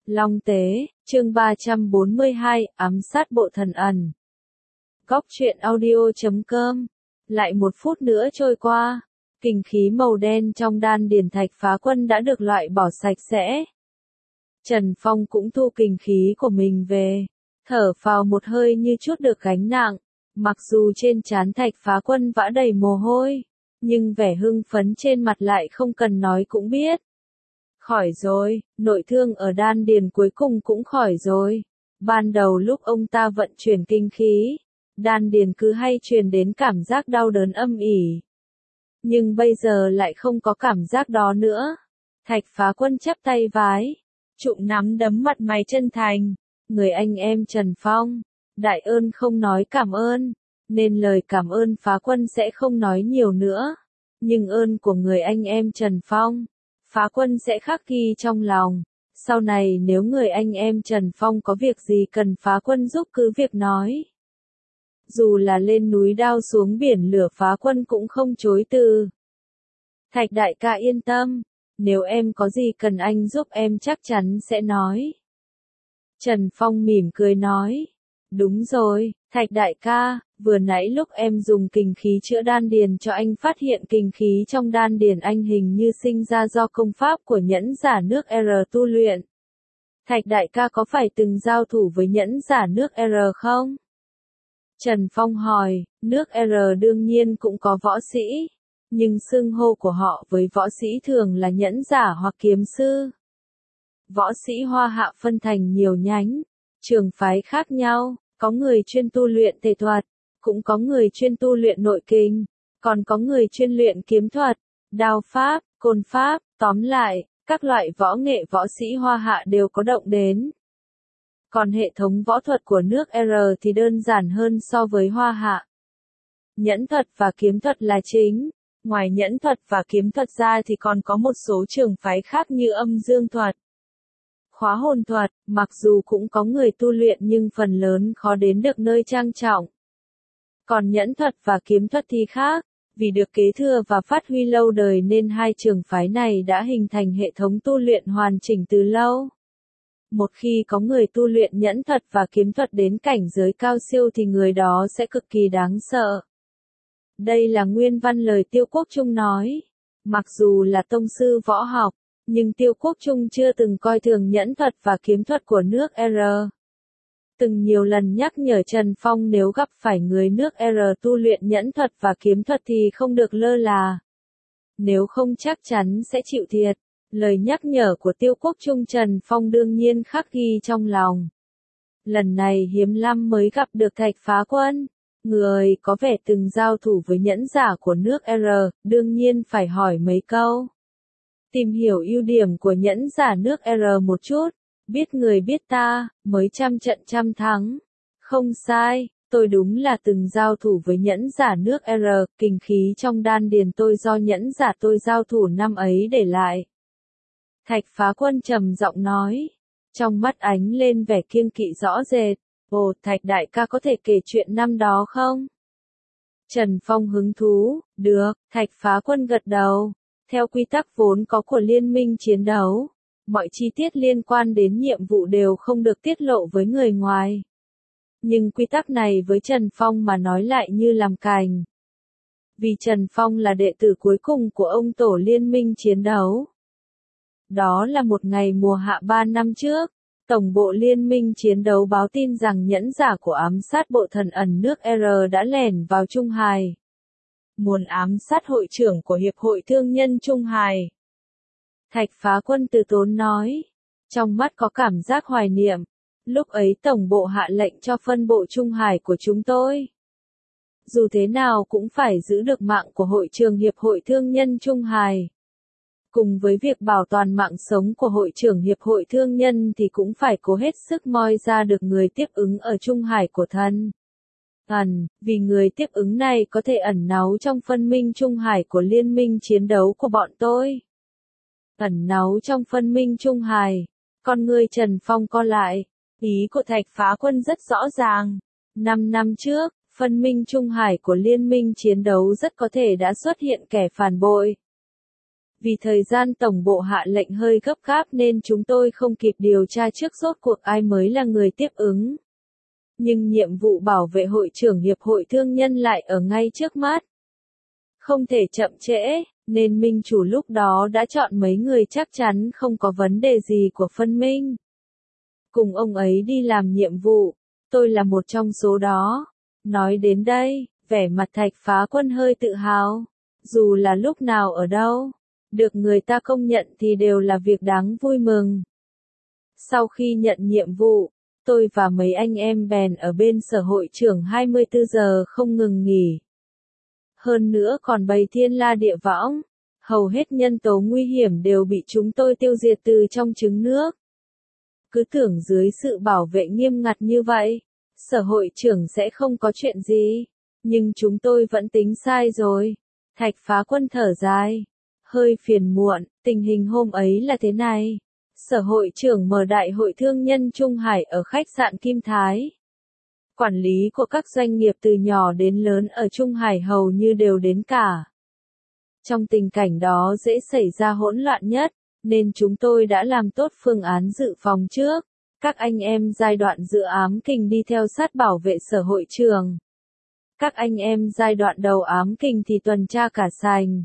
Long Tế, chương 342, ám sát bộ thần ẩn. Góc truyện audio.com. Lại một phút nữa trôi qua, kình khí màu đen trong đan điền Thạch Phá Quân đã được loại bỏ sạch sẽ. Trần Phong cũng thu kình khí của mình về, thở phào một hơi như chút được gánh nặng. Mặc dù trên trán Thạch Phá Quân vã đầy mồ hôi, nhưng vẻ hưng phấn trên mặt lại không cần nói cũng biết. Khỏi rồi, nội thương ở đan điền cuối cùng cũng khỏi rồi. Ban đầu lúc ông ta vận chuyển kinh khí, đan điền cứ hay truyền đến cảm giác đau đớn âm ỉ. Nhưng bây giờ lại không có cảm giác đó nữa. Thạch Phá Quân chắp tay vái, trụm nắm đấm mặt mày chân thành. Người anh em Trần Phong, đại ơn không nói cảm ơn, nên lời cảm ơn Phá Quân sẽ không nói nhiều nữa. Nhưng ơn của người anh em Trần Phong, Phá Quân sẽ khắc ghi trong lòng. Sau này nếu người anh em Trần Phong có việc gì cần Phá Quân giúp cứ việc nói. Dù là lên núi đao xuống biển lửa Phá Quân cũng không chối từ. Thạch đại ca yên tâm, nếu em có gì cần anh giúp em chắc chắn sẽ nói. Trần Phong mỉm cười nói. Đúng rồi, Thạch đại ca, vừa nãy lúc em dùng kình khí chữa đan điền cho anh phát hiện kình khí trong đan điền anh hình như sinh ra do công pháp của nhẫn giả nước R tu luyện. Thạch đại ca có phải từng giao thủ với nhẫn giả nước R không? Trần Phong hỏi, nước R đương nhiên cũng có võ sĩ, nhưng xưng hô của họ với võ sĩ thường là nhẫn giả hoặc kiếm sư. Võ sĩ Hoa Hạ phân thành nhiều nhánh, trường phái khác nhau. Có người chuyên tu luyện thể thuật, cũng có người chuyên tu luyện nội kình, còn có người chuyên luyện kiếm thuật, đao pháp, côn pháp, tóm lại, các loại võ nghệ võ sĩ Hoa Hạ đều có động đến. Còn hệ thống võ thuật của nước R thì đơn giản hơn so với Hoa Hạ. Nhẫn thuật và kiếm thuật là chính, ngoài nhẫn thuật và kiếm thuật ra thì còn có một số trường phái khác như âm dương thuật. Khóa hồn thuật, mặc dù cũng có người tu luyện nhưng phần lớn khó đến được nơi trang trọng. Còn nhẫn thuật và kiếm thuật thì khác, vì được kế thừa và phát huy lâu đời nên hai trường phái này đã hình thành hệ thống tu luyện hoàn chỉnh từ lâu. Một khi có người tu luyện nhẫn thuật và kiếm thuật đến cảnh giới cao siêu thì người đó sẽ cực kỳ đáng sợ. Đây là nguyên văn lời Tiêu Quốc Trung nói. Mặc dù là tông sư võ học, nhưng Tiêu Quốc Trung chưa từng coi thường nhẫn thuật và kiếm thuật của nước R. Từng nhiều lần nhắc nhở Trần Phong nếu gặp phải người nước R tu luyện nhẫn thuật và kiếm thuật thì không được lơ là. Nếu không chắc chắn sẽ chịu thiệt. Lời nhắc nhở của Tiêu Quốc Trung Trần Phong đương nhiên khắc ghi trong lòng. Lần này hiếm lắm mới gặp được Thạch Phá Quân. Người có vẻ từng giao thủ với nhẫn giả của nước R, đương nhiên phải hỏi mấy câu. Tìm hiểu ưu điểm của nhẫn giả nước R một chút, biết người biết ta, mới trăm trận trăm thắng. Không sai, tôi đúng là từng giao thủ với nhẫn giả nước R, kình khí trong đan điền tôi do nhẫn giả tôi giao thủ năm ấy để lại. Thạch Phá Quân trầm giọng nói, trong mắt ánh lên vẻ kiêng kỵ rõ rệt. Ồ, Thạch đại ca có thể kể chuyện năm đó không? Trần Phong hứng thú, được, Thạch Phá Quân gật đầu. Theo quy tắc vốn có của liên minh chiến đấu, mọi chi tiết liên quan đến nhiệm vụ đều không được tiết lộ với người ngoài. Nhưng quy tắc này với Trần Phong mà nói lại như làm cành. Vì Trần Phong là đệ tử cuối cùng của ông tổ liên minh chiến đấu. Đó là một ngày mùa hạ 3 năm trước, Tổng bộ liên minh chiến đấu báo tin rằng nhẫn giả của ám sát bộ thần ẩn nước R đã lẻn vào Trung Hải. Muốn ám sát hội trưởng của Hiệp hội Thương nhân Trung Hải. Thạch Phá Quân từ tốn nói, trong mắt có cảm giác hoài niệm, lúc ấy tổng bộ hạ lệnh cho phân bộ Trung Hải của chúng tôi. Dù thế nào cũng phải giữ được mạng của hội trưởng Hiệp hội Thương nhân Trung Hải. Cùng với việc bảo toàn mạng sống của hội trưởng Hiệp hội Thương nhân thì cũng phải cố hết sức moi ra được người tiếp ứng ở Trung Hải của thần. Vì người tiếp ứng này có thể ẩn náu trong phân minh Trung Hải của liên minh chiến đấu của bọn tôi. Ẩn náu trong phân minh Trung Hải, con người Trần Phong co lại, ý của Thạch Phá Quân rất rõ ràng. 5 năm trước, phân minh Trung Hải của liên minh chiến đấu rất có thể đã xuất hiện kẻ phản bội. Vì thời gian tổng bộ hạ lệnh hơi gấp gáp nên chúng tôi không kịp điều tra trước rốt cuộc ai mới là người tiếp ứng. Nhưng nhiệm vụ bảo vệ hội trưởng Hiệp hội Thương nhân lại ở ngay trước mắt. Không thể chậm trễ, nên minh chủ lúc đó đã chọn mấy người chắc chắn không có vấn đề gì của phân minh. Cùng ông ấy đi làm nhiệm vụ, tôi là một trong số đó. Nói đến đây, vẻ mặt Thạch Phá Quân hơi tự hào. Dù là lúc nào ở đâu, được người ta công nhận thì đều là việc đáng vui mừng. Sau khi nhận nhiệm vụ, tôi và mấy anh em bèn ở bên sở hội trưởng 24 giờ không ngừng nghỉ. Hơn nữa còn bày thiên la địa võng, hầu hết nhân tố nguy hiểm đều bị chúng tôi tiêu diệt từ trong trứng nước. Cứ tưởng dưới sự bảo vệ nghiêm ngặt như vậy, sở hội trưởng sẽ không có chuyện gì, nhưng chúng tôi vẫn tính sai rồi. Thạch Phá Quân thở dài, hơi phiền muộn, tình hình hôm ấy là thế này. Sở hội trưởng mở đại hội thương nhân Trung Hải ở khách sạn Kim Thái. Quản lý của các doanh nghiệp từ nhỏ đến lớn ở Trung Hải hầu như đều đến cả. Trong tình cảnh đó dễ xảy ra hỗn loạn nhất, nên chúng tôi đã làm tốt phương án dự phòng trước. Các anh em giai đoạn dự ám kình đi theo sát bảo vệ sở hội trường. Các anh em giai đoạn đầu ám kình thì tuần tra cả sành.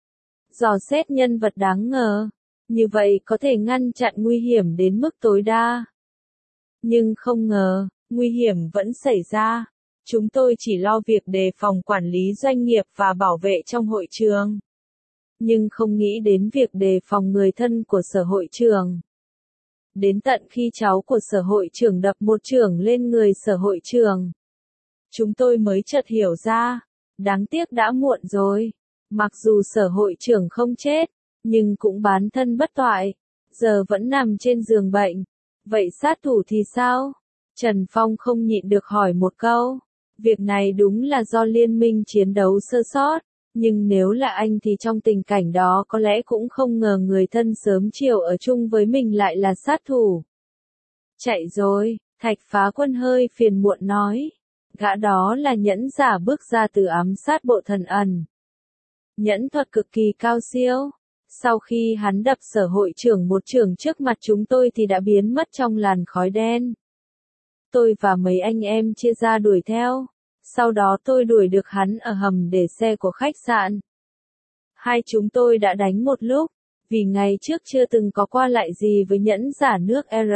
Dò xét nhân vật đáng ngờ. Như vậy có thể ngăn chặn nguy hiểm đến mức tối đa. Nhưng không ngờ, nguy hiểm vẫn xảy ra. Chúng tôi chỉ lo việc đề phòng quản lý doanh nghiệp và bảo vệ trong hội trường. Nhưng không nghĩ đến việc đề phòng người thân của sở hội trưởng. Đến tận khi cháu của sở hội trưởng đập một chưởng lên người sở hội trưởng, chúng tôi mới chợt hiểu ra, đáng tiếc đã muộn rồi. Mặc dù sở hội trưởng không chết, nhưng cũng bán thân bất toại, giờ vẫn nằm trên giường bệnh. Vậy sát thủ thì sao? Trần Phong không nhịn được hỏi một câu. Việc này đúng là do liên minh chiến đấu sơ sót, nhưng nếu là anh thì trong tình cảnh đó có lẽ cũng không ngờ người thân sớm chiều ở chung với mình lại là sát thủ. Chạy rồi, Thạch Phá Quân hơi phiền muộn nói. Gã đó là nhẫn giả bước ra từ ám sát bộ thần ẩn. Nhẫn thuật cực kỳ cao siêu. Sau khi hắn đập sở hội trưởng một chưởng trước mặt chúng tôi thì đã biến mất trong làn khói đen. Tôi và mấy anh em chia ra đuổi theo. Sau đó tôi đuổi được hắn ở hầm để xe của khách sạn. Hai chúng tôi đã đánh một lúc, vì ngày trước chưa từng có qua lại gì với nhẫn giả nước R.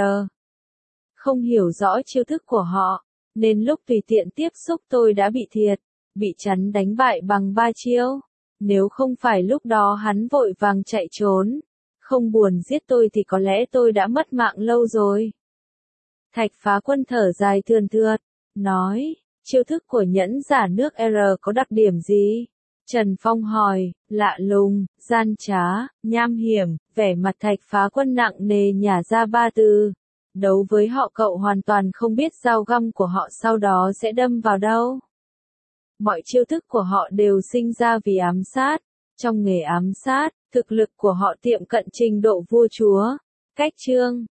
Không hiểu rõ chiêu thức của họ, nên lúc tùy tiện tiếp xúc tôi đã bị thiệt, bị chắn đánh bại bằng 3 chiêu. Nếu không phải lúc đó hắn vội vàng chạy trốn, không buồn giết tôi thì có lẽ tôi đã mất mạng lâu rồi. Thạch Phá Quân thở dài thườn thượt, nói, chiêu thức của nhẫn giả nước R có đặc điểm gì? Trần Phong hỏi, lạ lùng, gian trá, nham hiểm, vẻ mặt Thạch Phá Quân nặng nề nhả ra 3 từ. Đấu với họ cậu hoàn toàn không biết dao găm của họ sau đó sẽ đâm vào đâu. Mọi chiêu thức của họ đều sinh ra vì ám sát. Trong nghề ám sát, thực lực của họ tiệm cận trình độ vua chúa. Cách chương